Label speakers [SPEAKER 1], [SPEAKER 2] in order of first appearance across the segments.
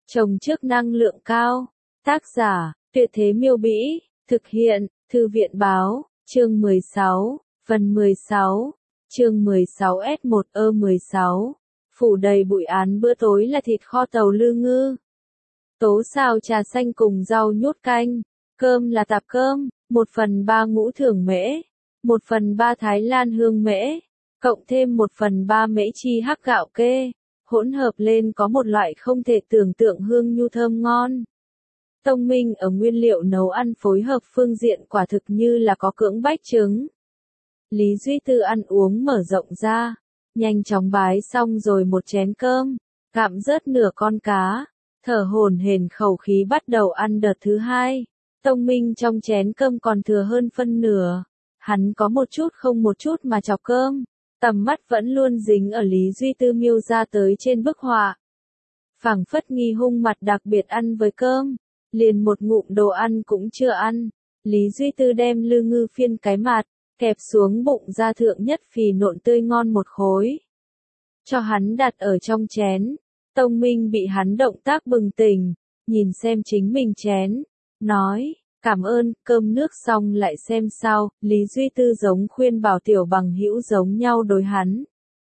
[SPEAKER 1] Trồng trước năng lượng cao. Tác giả, Tuyệt Thế Miêu Bĩ. Thực hiện, Thư viện Báo. Chương 16. Phần 16. Chương 16S1E16. Phủ đầy bụi án bữa tối là thịt kho tàu lư ngư. Tố xào trà xanh cùng rau nhút canh. Cơm là tạp cơm, 1/3 ngũ thưởng mễ, 1/3 Thái Lan hương mễ, cộng thêm 1/3 mễ chi hắc gạo kê, hỗn hợp lên có một loại không thể tưởng tượng hương nhu thơm ngon. Tông Minh ở nguyên liệu nấu ăn phối hợp phương diện quả thực như là có cưỡng bách trứng. Lý Duy Tư ăn uống mở rộng ra, nhanh chóng bái xong rồi một chén cơm, gặm rớt nửa con cá, thở hổn hển khẩu khí bắt đầu ăn đợt thứ hai. Tông Minh trong chén cơm còn thừa hơn phân nửa, hắn có một chút không một chút mà chọc cơm, tầm mắt vẫn luôn dính ở Lý Duy Tư miêu ra tới trên bức họa. Phảng phất nghi hung mặt đặc biệt ăn với cơm, liền một ngụm đồ ăn cũng chưa ăn, Lý Duy Tư đem lư ngư phiên cái mặt, kẹp xuống bụng ra thượng nhất phì nộn tươi ngon một khối. Cho hắn đặt ở trong chén, Tông Minh bị hắn động tác bừng tỉnh, nhìn xem chính mình chén. Nói, cảm ơn, cơm nước xong lại xem sao, Lý Duy Tư giống khuyên bảo tiểu bằng hữu giống nhau đối hắn.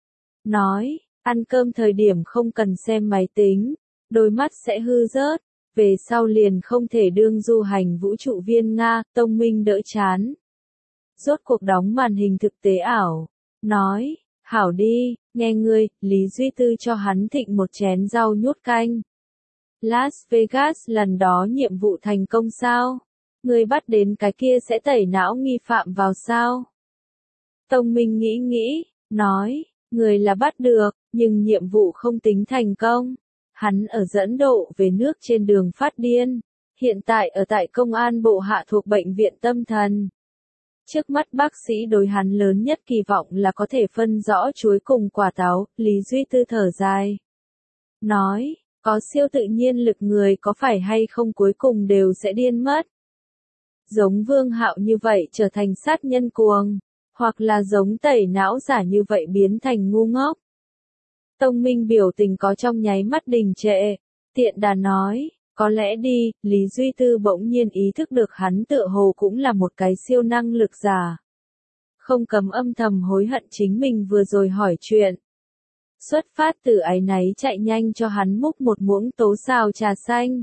[SPEAKER 1] Nói, ăn cơm thời điểm không cần xem máy tính, đôi mắt sẽ hư rớt, về sau liền không thể đương du hành vũ trụ viên Nga, Tông Minh đỡ chán. Rốt cuộc đóng màn hình thực tế ảo, nói, hảo đi, nghe ngươi, Lý Duy Tư cho hắn thịnh một chén rau nhút canh. Las Vegas lần đó nhiệm vụ thành công sao? Người bắt đến cái kia sẽ tẩy não nghi phạm vào sao? Tông Minh nghĩ, nói, người là bắt được, nhưng nhiệm vụ không tính thành công. Hắn ở dẫn độ về nước trên đường phát điên, hiện tại ở tại công an bộ hạ thuộc bệnh viện tâm thần. Trước mắt bác sĩ đối hắn lớn nhất kỳ vọng là có thể phân rõ chuối cùng quả táo, Lý Duy Tư thở dài. Nói, có siêu tự nhiên lực người có phải hay không cuối cùng đều sẽ điên mất. Giống Vương Hạo như vậy trở thành sát nhân cuồng, hoặc là giống tẩy não giả như vậy biến thành ngu ngốc. Tông Minh biểu tình có trong nháy mắt đình trệ, tiện đà nói, có lẽ đi, Lý Duy Tư bỗng nhiên ý thức được hắn tựa hồ cũng là một cái siêu năng lực giả. Không cấm âm thầm hối hận chính mình vừa rồi hỏi chuyện. Xuất phát từ áy náy chạy nhanh cho hắn múc một muỗng tố xào trà xanh.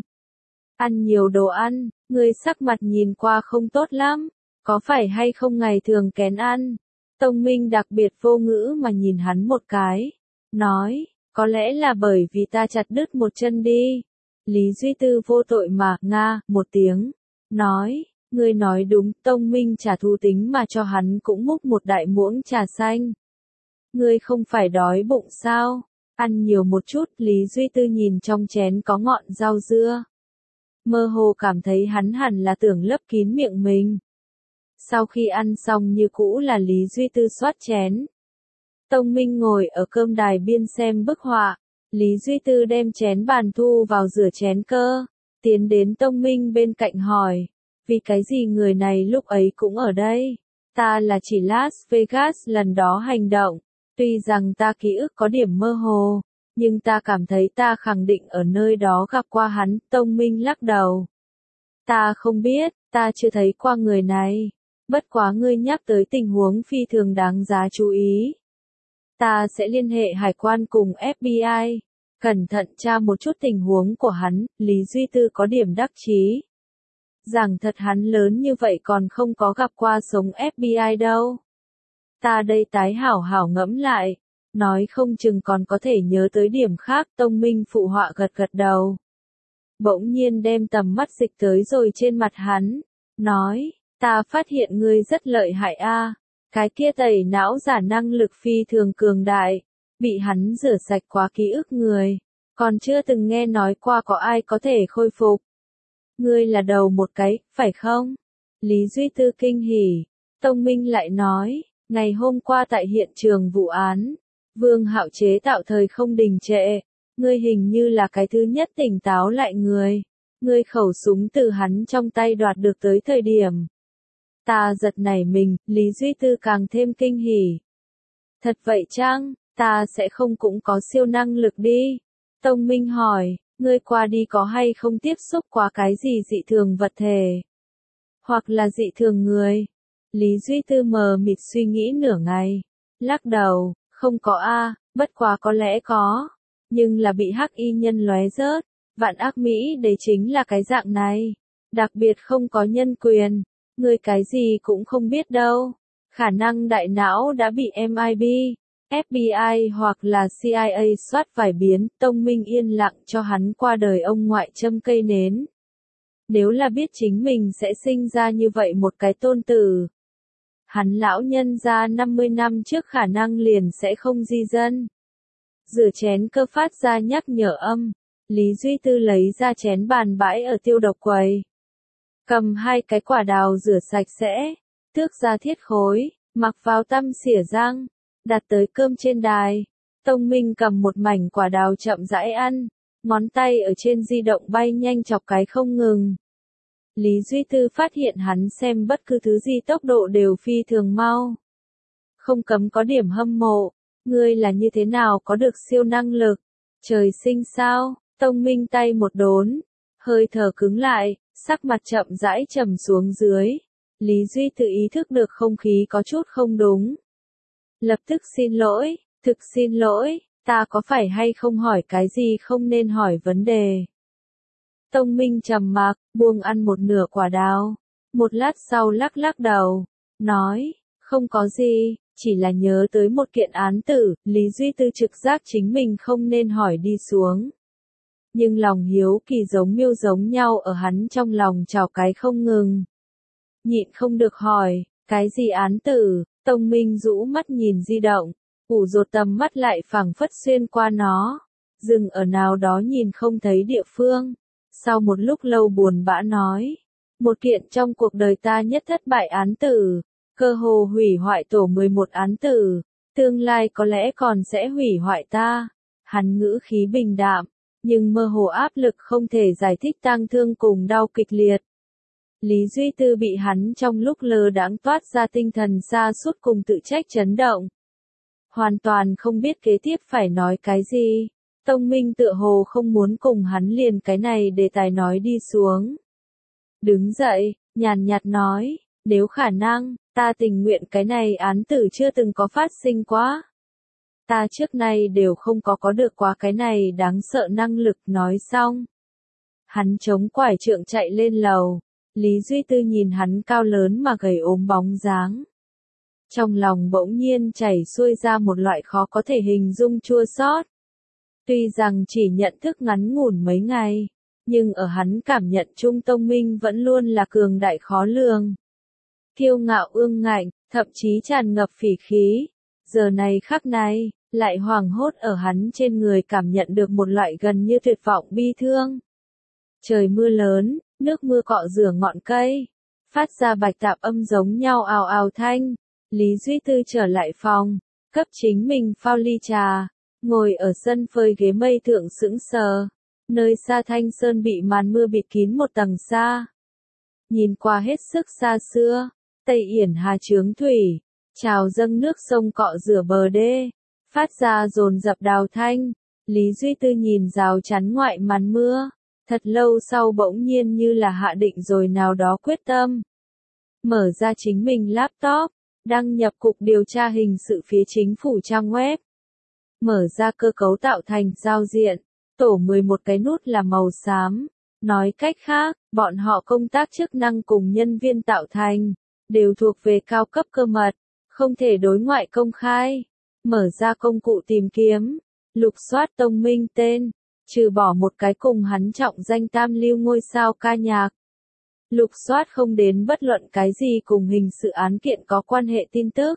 [SPEAKER 1] Ăn nhiều đồ ăn, người sắc mặt nhìn qua không tốt lắm, có phải hay không ngày thường kén ăn? Tông Minh đặc biệt vô ngữ mà nhìn hắn một cái, nói, có lẽ là bởi vì ta chặt đứt một chân đi. Lý Duy Tư vô tội mà, nga, một tiếng, nói, ngươi nói đúng, Tông Minh trả thù tính mà cho hắn cũng múc một đại muỗng trà xanh. Ngươi không phải đói bụng sao? Ăn nhiều một chút, Lý Duy Tư nhìn trong chén có ngọn rau dưa. Mơ hồ cảm thấy hắn hẳn là tưởng lấp kín miệng mình. Sau khi ăn xong như cũ là Lý Duy Tư xoát chén. Tông Minh ngồi ở cơm đài biên xem bức họa. Lý Duy Tư đem chén bàn thu vào rửa chén cơ. Tiến đến Tông Minh bên cạnh hỏi. Vì cái gì người này lúc ấy cũng ở đây? Ta là chỉ Las Vegas lần đó hành động. Tuy rằng ta ký ức có điểm mơ hồ, nhưng ta cảm thấy ta khẳng định ở nơi đó gặp qua hắn, Tông Minh lắc đầu. Ta không biết, ta chưa thấy qua người này. Bất quá ngươi nhắc tới tình huống phi thường đáng giá chú ý. Ta sẽ liên hệ hải quan cùng FBI, cẩn thận tra một chút tình huống của hắn, Lý Duy Tư có điểm đắc chí. Rằng thật hắn lớn như vậy còn không có gặp qua sống FBI đâu. Ta đây tái hảo hảo ngẫm lại, nói không chừng còn có thể nhớ tới điểm khác, Tông Minh phụ họa gật gật đầu. Bỗng nhiên đem tầm mắt dịch tới rồi trên mặt hắn, nói, ta phát hiện ngươi rất lợi hại a, cái kia tẩy não giả năng lực phi thường cường đại, bị hắn rửa sạch quá ký ức người, còn chưa từng nghe nói qua có ai có thể khôi phục. Ngươi là đầu một cái, phải không? Lý Duy Tư kinh hỉ, Tông Minh lại nói. Ngày hôm qua tại hiện trường vụ án, Vương Hạo chế tạo thời không đình trệ, ngươi hình như là cái thứ nhất tỉnh táo lại người, ngươi khẩu súng từ hắn trong tay đoạt được tới thời điểm. Ta giật nảy mình, Lý Duy Tư càng thêm kinh hỉ. Thật vậy chăng, ta sẽ không cũng có siêu năng lực đi? Tông Minh hỏi, ngươi qua đi có hay không tiếp xúc qua cái gì dị thường vật thể? Hoặc là dị thường người? Lý Duy Tư mờ mịt suy nghĩ nửa ngày. Lắc đầu, không có a, bất quá có lẽ có. Nhưng là bị hắc y nhân lóe rớt. Vạn ác Mỹ đấy chính là cái dạng này. Đặc biệt không có nhân quyền. Ngươi cái gì cũng không biết đâu. Khả năng đại não đã bị MIB, FBI hoặc là CIA soát vài biến. Tông Minh yên lặng cho hắn qua đời ông ngoại châm cây nến. Nếu là biết chính mình sẽ sinh ra như vậy một cái tôn tử. Hắn lão nhân ra 50 năm trước khả năng liền sẽ không di dân. Rửa chén cơ phát ra nhắc nhở âm. Lý Duy Tư lấy ra chén bàn bãi ở tiêu độc quầy. Cầm hai cái quả đào rửa sạch sẽ. Tước ra thiết khối. Mặc vào tăm xỉa răng. Đặt tới cơm trên đài. Tông Minh cầm một mảnh quả đào chậm rãi ăn. Ngón tay ở trên di động bay nhanh chọc cái không ngừng. Lý Duy Tư phát hiện hắn xem bất cứ thứ gì tốc độ đều phi thường mau. Không cấm có điểm hâm mộ. Ngươi là như thế nào có được siêu năng lực? Trời sinh sao? Tông Minh tay một đốn. Hơi thở cứng lại, sắc mặt chậm rãi trầm xuống dưới. Lý Duy Tư ý thức được không khí có chút không đúng. Lập tức xin lỗi, thực xin lỗi, ta có phải hay không hỏi cái gì không nên hỏi vấn đề. Tông Minh trầm mặc, buông ăn một nửa quả đào. Một lát sau lắc lắc đầu, nói, không có gì, chỉ là nhớ tới một kiện án tử. Lý Duy Tư trực giác chính mình không nên hỏi đi xuống. Nhưng lòng hiếu kỳ giống miêu giống nhau ở hắn trong lòng trào cái không ngừng. Nhịn không được hỏi, cái gì án tử? Tông Minh rũ mắt nhìn di động, ủ rột tầm mắt lại phảng phất xuyên qua nó, dừng ở nào đó nhìn không thấy địa phương. Sau một lúc lâu buồn bã nói, một kiện trong cuộc đời ta nhất thất bại án tử, cơ hồ hủy hoại tổ 11 án tử, tương lai có lẽ còn sẽ hủy hoại ta. Hắn ngữ khí bình đạm, nhưng mơ hồ áp lực không thể giải thích tang thương cùng đau kịch liệt. Lý Duy Tư bị hắn trong lúc lơ đãng toát ra tinh thần sa sút cùng tự trách chấn động. Hoàn toàn không biết kế tiếp phải nói cái gì. Tông Minh tựa hồ không muốn cùng hắn liền cái này đề tài nói đi xuống. Đứng dậy, nhàn nhạt nói, nếu khả năng, ta tình nguyện cái này án tử chưa từng có phát sinh quá. Ta trước nay đều không có được quá cái này đáng sợ năng lực. Nói xong. Hắn chống quải trượng chạy lên lầu. Lý Duy Tư nhìn hắn cao lớn mà gầy ốm bóng dáng. Trong lòng bỗng nhiên chảy xuôi ra một loại khó có thể hình dung chua xót. Tuy rằng chỉ nhận thức ngắn ngủn mấy ngày, nhưng ở hắn cảm nhận chung Tông Minh vẫn luôn là cường đại khó lường. Kiêu ngạo ương ngạnh, thậm chí tràn ngập phỉ khí. Giờ này khắc này, lại hoảng hốt ở hắn trên người cảm nhận được một loại gần như tuyệt vọng bi thương. Trời mưa lớn, nước mưa cọ rửa ngọn cây, phát ra bạch tạp âm giống nhau ào ào thanh. Lý Duy Tư trở lại phòng, cấp chính mình phao ly trà, ngồi ở sân phơi ghế mây thượng sững sờ, nơi xa Thanh Sơn bị màn mưa bịt kín một tầng xa. Nhìn qua hết sức xa xưa, Tây Yển Hà chướng thủy, trào dâng nước sông cọ rửa bờ đê, phát ra dồn dập đào thanh. Lý Duy Tư nhìn rào chắn ngoại màn mưa. Thật lâu sau bỗng nhiên như là hạ định rồi nào đó quyết tâm. Mở ra chính mình laptop, đăng nhập cục điều tra hình sự phía chính phủ trang web. Mở ra cơ cấu tạo thành giao diện, tổ 11 cái nút là màu xám. Nói cách khác, bọn họ công tác chức năng cùng nhân viên tạo thành, đều thuộc về cao cấp cơ mật, không thể đối ngoại công khai. Mở ra công cụ tìm kiếm, lục soát Tông Minh tên. Trừ bỏ một cái cùng hắn trọng danh tam lưu ngôi sao ca nhạc. Lục soát không đến bất luận cái gì cùng hình sự án kiện có quan hệ tin tức.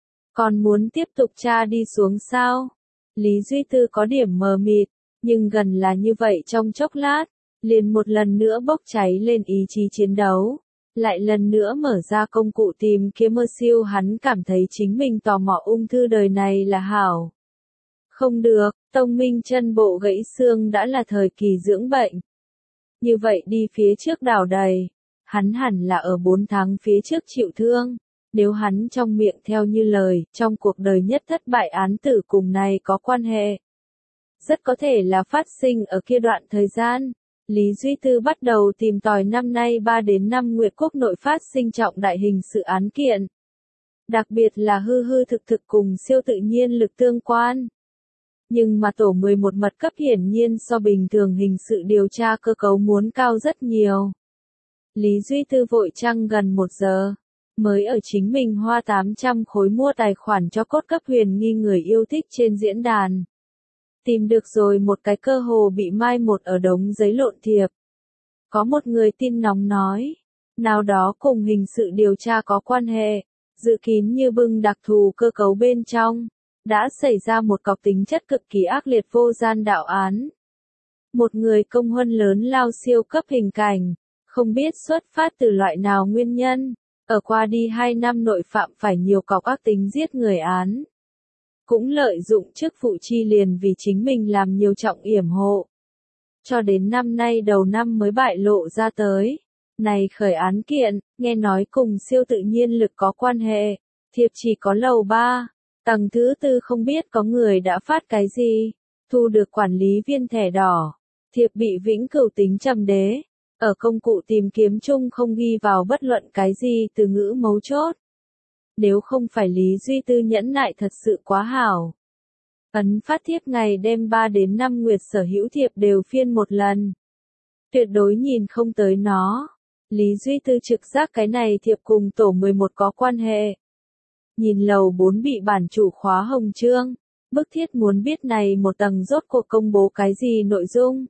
[SPEAKER 1] Còn muốn tiếp tục tra đi xuống sao? Lý Duy Tư có điểm mờ mịt, nhưng gần là như vậy trong chốc lát, liền một lần nữa bốc cháy lên ý chí chiến đấu. Lại lần nữa mở ra công cụ tìm kiếm mơ siêu hắn cảm thấy chính mình tò mò ung thư đời này là hảo. Không được, Tông Minh chân bộ gãy xương đã là thời kỳ dưỡng bệnh. Như vậy đi phía trước đảo đầy, hắn hẳn là ở 4 tháng phía trước chịu thương. Nếu hắn trong miệng theo như lời, trong cuộc đời nhất thất bại án tử cùng này có quan hệ. rất có thể là phát sinh ở kia đoạn thời gian. Lý Duy Tư bắt đầu tìm tòi năm nay 3 đến 5 Nguyệt Quốc nội phát sinh trọng đại hình sự án kiện. Đặc biệt là hư hư thực thực cùng siêu tự nhiên lực tương quan. Nhưng mà tổ 11 mật cấp hiển nhiên so bình thường hình sự điều tra cơ cấu muốn cao rất nhiều. Lý Duy Tư vội chăng gần 1 giờ, mới ở chính mình hoa 800 khối mua tài khoản cho cốt cấp huyền nghi người yêu thích trên diễn đàn. Tìm được rồi một cái cơ hồ bị mai một ở đống giấy lộn thiệp. Có một người tin nóng nói, nào đó cùng hình sự điều tra có quan hệ, dự kín như bưng đặc thù cơ cấu bên trong, đã xảy ra một cọc tính chất cực kỳ ác liệt vô gian đạo án. Một người công huân lớn lao siêu cấp hình cảnh, không biết xuất phát từ loại nào nguyên nhân, ở qua đi 2 năm nội phạm phải nhiều cọc ác tính giết người án. Cũng lợi dụng chức vụ chi liền vì chính mình làm nhiều trọng yểm hộ. Cho đến năm nay đầu năm mới bại lộ ra tới. Này khởi án kiện, nghe nói cùng siêu tự nhiên lực có quan hệ, thiệp chỉ có lầu 3, tầng thứ 4 không biết có người đã phát cái gì, thu được quản lý viên thẻ đỏ, thiệp bị vĩnh cửu tính trầm đế, ở công cụ tìm kiếm chung không ghi vào bất luận cái gì từ ngữ mấu chốt. Nếu không phải Lý Duy Tư nhẫn nại thật sự quá hảo. Ấn phát thiếp ngày đêm 3 đến 5 Nguyệt sở hữu thiệp đều phiên một lần. Tuyệt đối nhìn không tới nó. Lý Duy Tư trực giác cái này thiệp cùng tổ 11 có quan hệ. Nhìn lầu 4 bị bản chủ khóa hồng chương, bức thiết muốn biết này một tầng rốt cuộc công bố cái gì nội dung.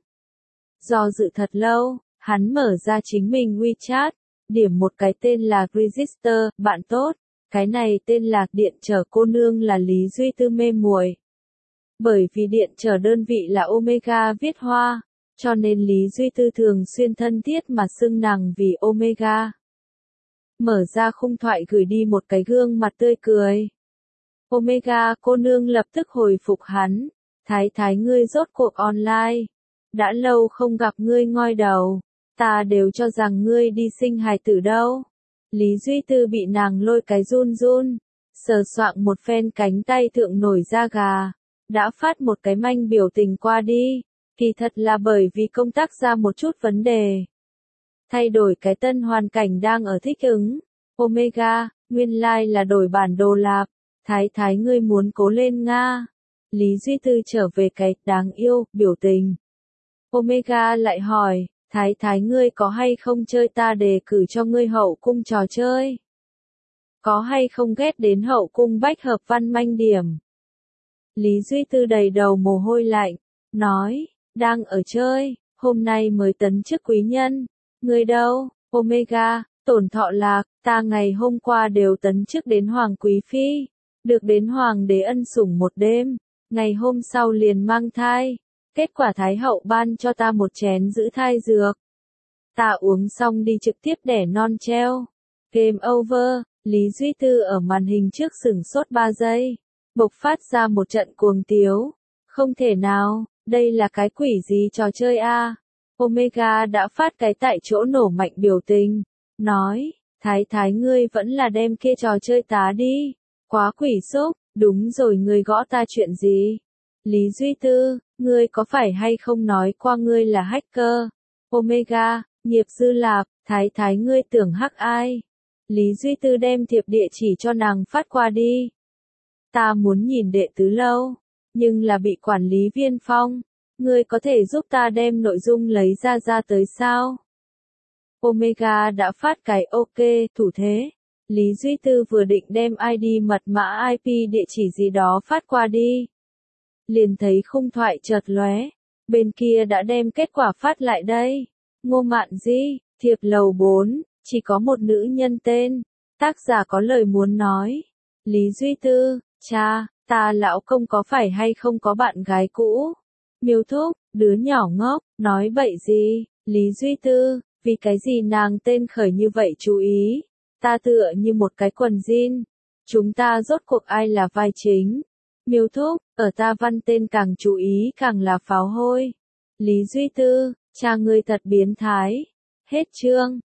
[SPEAKER 1] Do dự thật lâu, hắn mở ra chính mình WeChat, điểm một cái tên là Register, bạn tốt. Cái này tên là điện trở cô nương là Lý Duy Tư mê muội. Bởi vì điện trở đơn vị là Omega viết hoa, cho nên Lý Duy Tư thường xuyên thân thiết mà xưng nàng vì Omega. Mở ra khung thoại gửi đi một cái gương mặt tươi cười. Omega cô nương lập tức hồi phục hắn, thái thái ngươi rốt cuộc online. Đã lâu không gặp ngươi ngoi đầu, ta đều cho rằng ngươi đi sinh hài tử đâu. Lý Duy Tư bị nàng lôi cái run run, sờ soạng một phen cánh tay thượng nổi da gà, đã phát một cái manh biểu tình qua đi, kỳ thật là bởi vì công tác ra một chút vấn đề. Thay đổi cái tân hoàn cảnh đang ở thích ứng, Omega, nguyên lai là đổi bản đồ lạp, thái thái ngươi muốn cố lên Nga. Lý Duy Tư trở về cái đáng yêu, biểu tình. Omega lại hỏi, thái thái ngươi có hay không chơi ta đề cử cho ngươi hậu cung trò chơi? Có hay không ghét đến hậu cung bách hợp văn manh điểm? Lý Duy Tư đầy đầu mồ hôi lạnh, nói, đang ở chơi, hôm nay mới tấn chức quý nhân. Ngươi đâu, Omega, tổn thọ lạc, ta ngày hôm qua đều tấn chức đến hoàng quý phi, được đến hoàng đế ân sủng một đêm, ngày hôm sau liền mang thai. Kết quả Thái hậu ban cho ta một chén giữ thai dược. Ta uống xong đi trực tiếp đẻ non treo. Game over, Lý Duy Tư ở màn hình trước sửng sốt 3 giây. Bộc phát ra một trận cuồng tiếu. Không thể nào, đây là cái quỷ gì trò chơi a? Omega đã phát cái tại chỗ nổ mạnh biểu tình. Nói, thái thái ngươi vẫn là đem kia trò chơi tá đi. Quá quỷ xúc, đúng rồi ngươi gõ ta chuyện gì? Lý Duy Tư, ngươi có phải hay không nói qua ngươi là hacker? Omega, nghiệp dư lạp, thái thái ngươi tưởng hack ai? Lý Duy Tư đem thiệp địa chỉ cho nàng phát qua đi. Ta muốn nhìn đệ tứ lâu, nhưng là bị quản lý viên phong. Ngươi có thể giúp ta đem nội dung lấy ra tới sao? Omega đã phát cái ok, thủ thế. Lý Duy Tư vừa định đem ID mật mã IP địa chỉ gì đó phát qua đi. Liền thấy khung thoại chợt lóe, bên kia đã đem kết quả phát lại đây. Ngô Mạn Di, thiệp lầu 4, chỉ có một nữ nhân tên, tác giả có lời muốn nói. Lý Duy Tư, cha, ta lão công có phải hay không có bạn gái cũ? Miêu Thúc, đứa nhỏ ngốc, nói bậy gì? Lý Duy Tư, vì cái gì nàng tên khởi như vậy chú ý? Ta tựa như một cái quần jean. Chúng ta rốt cuộc ai là vai chính? Miêu Thúc, ở ta văn tên càng chú ý càng là pháo hôi. Lý Duy Tư, cha ngươi thật biến thái. Hết chương.